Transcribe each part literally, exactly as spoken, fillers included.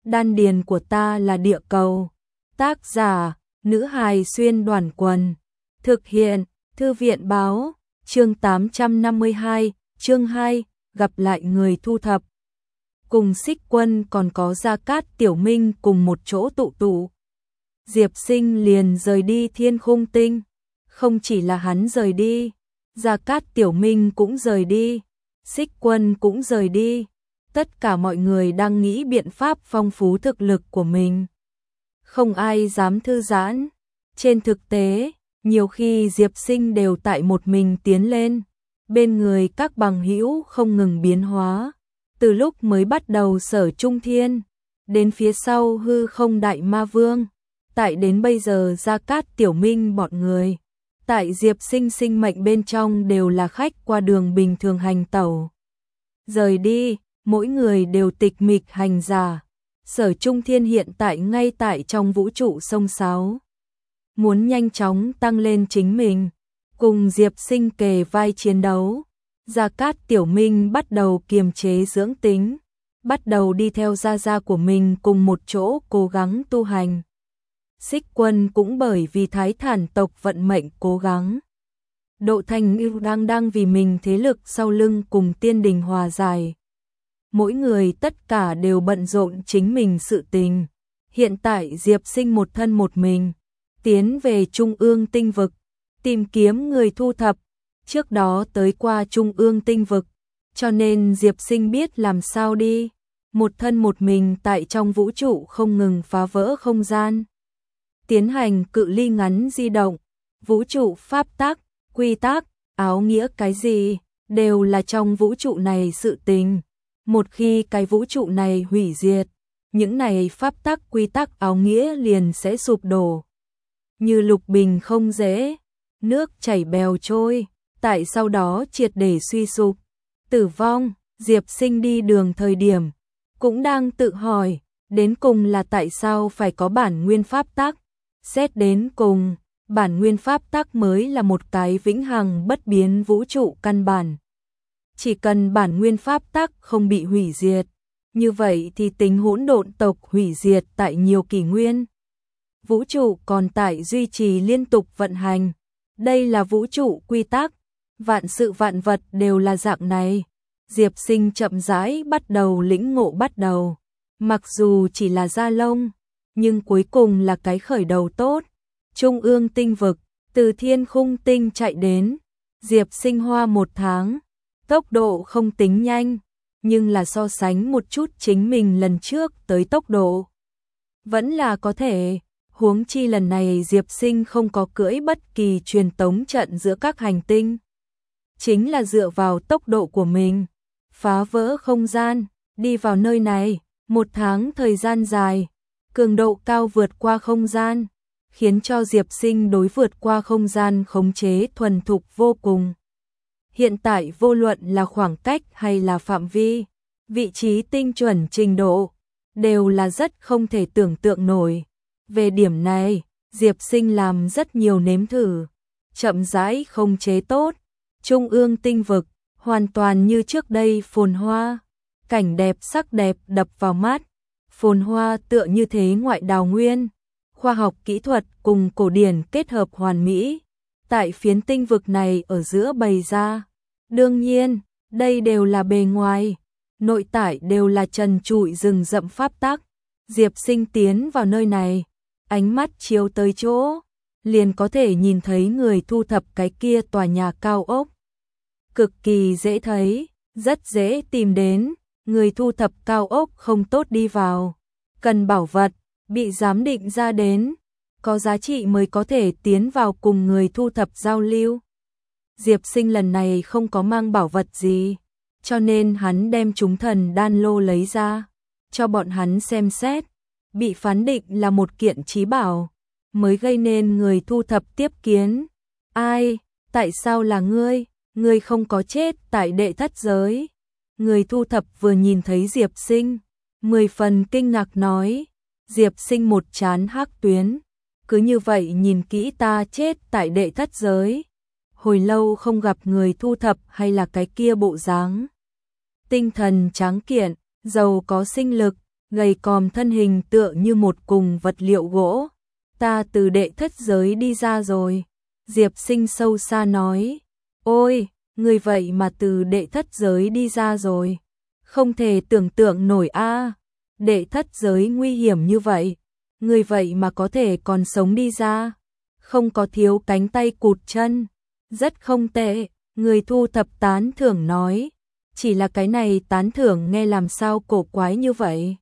Đan điền của ta là địa cầu. Tác giả, nữ hài xuyên đoàn quần. Thực hiện, thư viện báo, chương tám trăm năm mươi hai, chương hai, gặp lại người thu thập. Cùng Xích Quân còn có Gia Cát Tiểu Minh cùng một chỗ tụ tụ. Diệp Sinh liền rời đi Thiên Khung Tinh. Không chỉ là hắn rời đi, Gia Cát Tiểu Minh cũng rời đi, Xích Quân cũng rời đi. Tất cả mọi người đang nghĩ biện pháp phong phú thực lực của mình. Không ai dám thư giãn. Trên thực tế, nhiều khi Diệp Sinh đều tại một mình tiến lên. Bên người các bằng hữu không ngừng biến hóa. Từ lúc mới bắt đầu Sở Trung Thiên, đến phía sau Hư Không Đại Ma Vương, tại đến bây giờ Gia Cát Tiểu Minh bọn người. Tại Diệp Sinh sinh mệnh bên trong đều là khách qua đường bình thường hành tẩu. Rời đi, mỗi người đều tịch mịch hành giả. Sở Trung Thiên hiện tại ngay tại trong vũ trụ sông sáo. Muốn nhanh chóng tăng lên chính mình, cùng Diệp Sinh kề vai chiến đấu. Gia Cát Tiểu Minh bắt đầu kiềm chế dưỡng tính, bắt đầu đi theo gia gia của mình cùng một chỗ cố gắng tu hành. Xích Quân cũng bởi vì Thái Thản tộc vận mệnh cố gắng. Độ Thành Ngưu đang đang vì mình thế lực sau lưng cùng Tiên Đình hòa giải. Mỗi người tất cả đều bận rộn chính mình sự tình. Hiện tại Diệp Sinh một thân một mình, tiến về Trung ương tinh vực, tìm kiếm người thu thập. Trước đó tới qua Trung ương tinh vực, cho nên Diệp Sinh biết làm sao đi. Một thân một mình tại trong vũ trụ không ngừng phá vỡ không gian. Tiến hành cự ly ngắn di động, vũ trụ pháp tắc, quy tắc, áo nghĩa cái gì, đều là trong vũ trụ này sự tình. Một khi cái vũ trụ này hủy diệt, những này pháp tắc quy tắc áo nghĩa liền sẽ sụp đổ. Như lục bình không dễ, nước chảy bèo trôi, tại sau đó triệt để suy sụp, tử vong. Diệp Sinh đi đường thời điểm, cũng đang tự hỏi, đến cùng là tại sao phải có bản nguyên pháp tắc. Xét đến cùng, bản nguyên pháp tắc mới là một cái vĩnh hằng bất biến vũ trụ căn bản. Chỉ cần bản nguyên pháp tắc không bị hủy diệt, như vậy thì tính hỗn độn tộc hủy diệt tại nhiều kỷ nguyên. Vũ trụ còn tại duy trì liên tục vận hành. Đây là vũ trụ quy tắc, vạn sự vạn vật đều là dạng này. Diệp Sinh chậm rãi bắt đầu lĩnh ngộ bắt đầu. Mặc dù chỉ là da lông, nhưng cuối cùng là cái khởi đầu tốt. Trung ương tinh vực, từ Thiên Khung Tinh chạy đến, Diệp Sinh hoa một tháng. Tốc độ không tính nhanh, nhưng là so sánh một chút chính mình lần trước tới tốc độ. Vẫn là có thể, huống chi lần này Diệp Sinh không có cưỡi bất kỳ truyền tống trận giữa các hành tinh. Chính là dựa vào tốc độ của mình, phá vỡ không gian, đi vào nơi này, một tháng thời gian dài, cường độ cao vượt qua không gian, khiến cho Diệp Sinh đối vượt qua không gian khống chế thuần thục vô cùng. Hiện tại vô luận là khoảng cách hay là phạm vi, vị trí tinh chuẩn trình độ, đều là rất không thể tưởng tượng nổi. Về điểm này, Diệp Sinh làm rất nhiều nếm thử, chậm rãi không chế tốt. Trung ương tinh vực, hoàn toàn như trước đây phồn hoa, cảnh đẹp sắc đẹp đập vào mắt, phồn hoa tựa như thế ngoại đào nguyên, khoa học kỹ thuật cùng cổ điển kết hợp hoàn mỹ, tại phiến tinh vực này ở giữa bày ra. Đương nhiên, đây đều là bề ngoài, nội tại đều là trần trụi rừng rậm pháp tắc. Diệp Sinh tiến vào nơi này, ánh mắt chiếu tới chỗ, liền có thể nhìn thấy người thu thập cái kia tòa nhà cao ốc. Cực kỳ dễ thấy, rất dễ tìm đến, người thu thập cao ốc không tốt đi vào. Cần bảo vật, bị giám định ra đến, có giá trị mới có thể tiến vào cùng người thu thập giao lưu. Diệp Sinh lần này không có mang bảo vật gì, cho nên hắn đem chúng thần đan lô lấy ra, cho bọn hắn xem xét, bị phán định là một kiện chí bảo, mới gây nên người thu thập tiếp kiến. Ai, tại sao là ngươi, ngươi không có chết tại đệ thất giới. Người thu thập vừa nhìn thấy Diệp Sinh, mười phần kinh ngạc nói, Diệp Sinh một trán hắc tuyến, cứ như vậy nhìn kỹ ta chết tại đệ thất giới. Hồi lâu không gặp người thu thập hay là cái kia bộ dáng. Tinh thần tráng kiện, giàu có sinh lực, gầy còm thân hình tựa như một cùng vật liệu gỗ. Ta từ đệ thất giới đi ra rồi. Diệp Sinh sâu xa nói. Ôi, người vậy mà từ đệ thất giới đi ra rồi. Không thể tưởng tượng nổi a. Đệ thất giới nguy hiểm như vậy. Người vậy mà có thể còn sống đi ra. Không có thiếu cánh tay cụt chân. Rất không tệ. Người thu thập tán thưởng nói. Chỉ là cái này tán thưởng nghe làm sao cổ quái như vậy.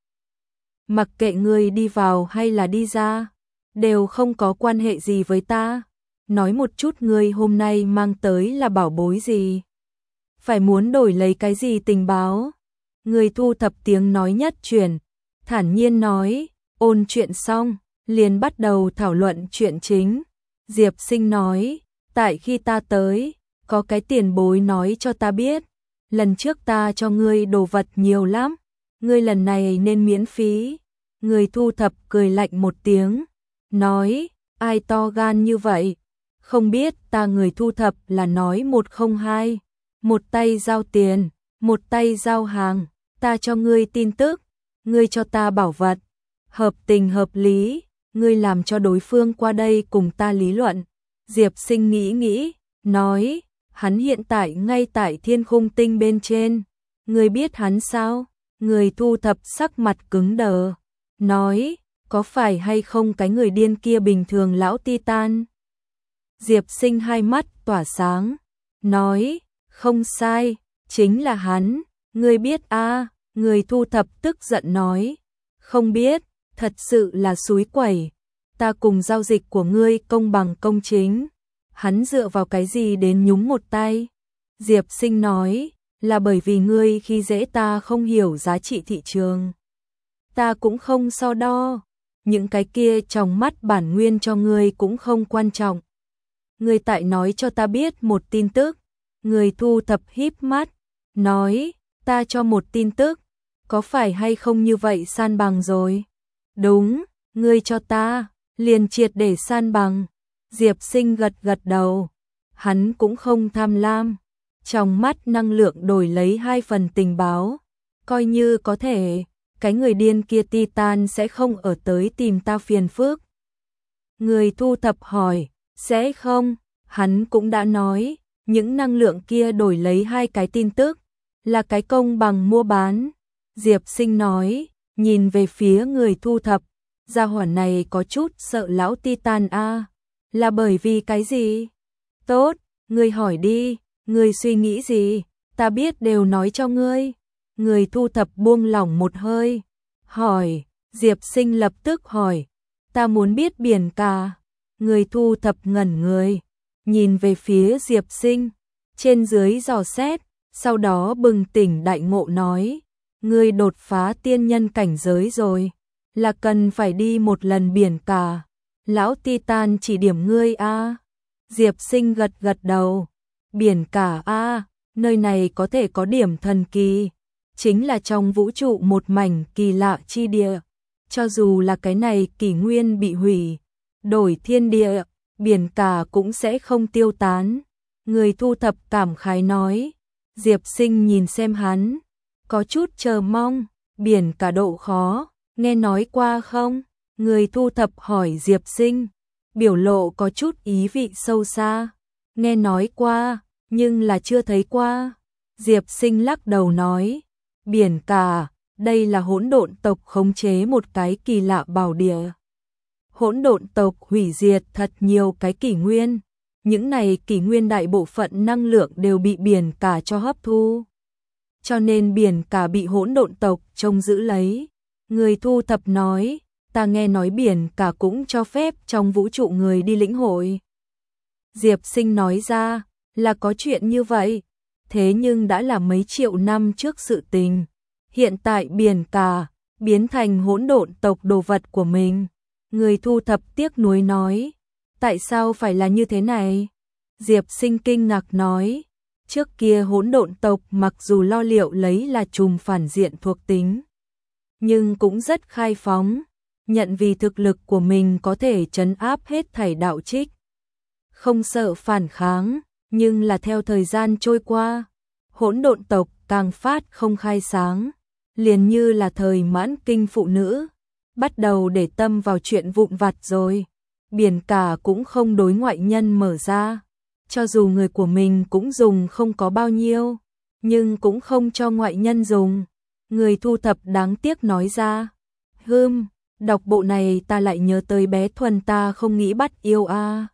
Mặc kệ người đi vào hay là đi ra, đều không có quan hệ gì với ta. Nói một chút người hôm nay mang tới là bảo bối gì? Phải muốn đổi lấy cái gì tình báo? Người thu thập tiếng nói nhất truyền, thản nhiên nói, ôn chuyện xong, liền bắt đầu thảo luận chuyện chính. Diệp Sinh nói, tại khi ta tới, có cái tiền bối nói cho ta biết, lần trước ta cho ngươi đồ vật nhiều lắm, ngươi lần này nên miễn phí. Người thu thập cười lạnh một tiếng, nói, ai to gan như vậy, không biết ta người thu thập là nói một không hai, một tay giao tiền, một tay giao hàng, ta cho ngươi tin tức, ngươi cho ta bảo vật, hợp tình hợp lý, ngươi làm cho đối phương qua đây cùng ta lý luận. Diệp Sinh nghĩ nghĩ, nói, hắn hiện tại ngay tại Thiên Khung Tinh bên trên, ngươi biết hắn sao? Người thu thập sắc mặt cứng đờ, nói, có phải hay không cái người điên kia bình thường lão Titan? Diệp Sinh hai mắt tỏa sáng, nói, không sai, chính là hắn, ngươi biết a? Người thu thập tức giận nói, không biết, thật sự là xúi quẩy, ta cùng giao dịch của ngươi công bằng công chính, hắn dựa vào cái gì đến nhúng một tay? Diệp Sinh nói, là bởi vì ngươi khi dễ ta không hiểu giá trị thị trường. Ta cũng không so đo, những cái kia trong mắt bản nguyên cho ngươi cũng không quan trọng. Ngươi tại nói cho ta biết một tin tức. Người thu thập híp mắt, nói, ta cho một tin tức, có phải hay không như vậy san bằng rồi? Đúng, ngươi cho ta, liền triệt để san bằng. Diệp Sinh gật gật đầu, hắn cũng không tham lam, trong mắt năng lượng đổi lấy hai phần tình báo, coi như có thể, cái người điên kia Titan sẽ không ở tới tìm ta phiền phức. Người thu thập hỏi, sẽ không? Hắn cũng đã nói, những năng lượng kia đổi lấy hai cái tin tức, là cái công bằng mua bán. Diệp Sinh nói, nhìn về phía người thu thập, gia hỏa này có chút sợ lão Titan a, là bởi vì cái gì? Tốt, ngươi hỏi đi, ngươi suy nghĩ gì, ta biết đều nói cho ngươi. Người thu thập buông lỏng một hơi, hỏi, Diệp Sinh lập tức hỏi, ta muốn biết biển cả. Người thu thập ngẩn người, nhìn về phía Diệp Sinh, trên dưới dò xét, sau đó bừng tỉnh đại ngộ nói, ngươi đột phá tiên nhân cảnh giới rồi, là cần phải đi một lần biển cả. Lão Titan chỉ điểm ngươi a. Diệp Sinh gật gật đầu, biển cả a, nơi này có thể có điểm thần kỳ, chính là trong vũ trụ một mảnh kỳ lạ chi địa, cho dù là cái này kỷ nguyên bị hủy, đổi thiên địa, biển cả cũng sẽ không tiêu tán. Người thu thập cảm khái nói. Diệp Sinh nhìn xem hắn, có chút chờ mong, biển cả độ khó, nghe nói qua không? Người thu thập hỏi Diệp Sinh, biểu lộ có chút ý vị sâu xa, nghe nói qua, nhưng là chưa thấy qua. Diệp Sinh lắc đầu nói, biển cả, đây là hỗn độn tộc khống chế một cái kỳ lạ bảo địa. Hỗn độn tộc hủy diệt thật nhiều cái kỷ nguyên, những này kỷ nguyên đại bộ phận năng lượng đều bị biển cả cho hấp thu. Cho nên biển cả bị hỗn độn tộc trông giữ lấy. Người thu thập nói, ta nghe nói biển cả cũng cho phép trong vũ trụ người đi lĩnh hội. Diệp Sinh nói ra, là có chuyện như vậy, thế nhưng đã là mấy triệu năm trước sự tình. Hiện tại biển cả biến thành hỗn độn tộc đồ vật của mình. Người thu thập tiếc nuối nói, tại sao phải là như thế này? Diệp Sinh kinh ngạc nói, trước kia hỗn độn tộc mặc dù lo liệu lấy là trùm phản diện thuộc tính, nhưng cũng rất khai phóng, nhận vì thực lực của mình có thể trấn áp hết thảy đạo trích, không sợ phản kháng, nhưng là theo thời gian trôi qua, hỗn độn tộc càng phát không khai sáng, liền như là thời mãn kinh phụ nữ, bắt đầu để tâm vào chuyện vụn vặt rồi. Biển cả cũng không đối ngoại nhân mở ra, cho dù người của mình cũng dùng không có bao nhiêu, nhưng cũng không cho ngoại nhân dùng. Người thu thập đáng tiếc nói ra, hưm, đọc bộ này ta lại nhớ tới bé Thuần ta không nghĩ bắt yêu a.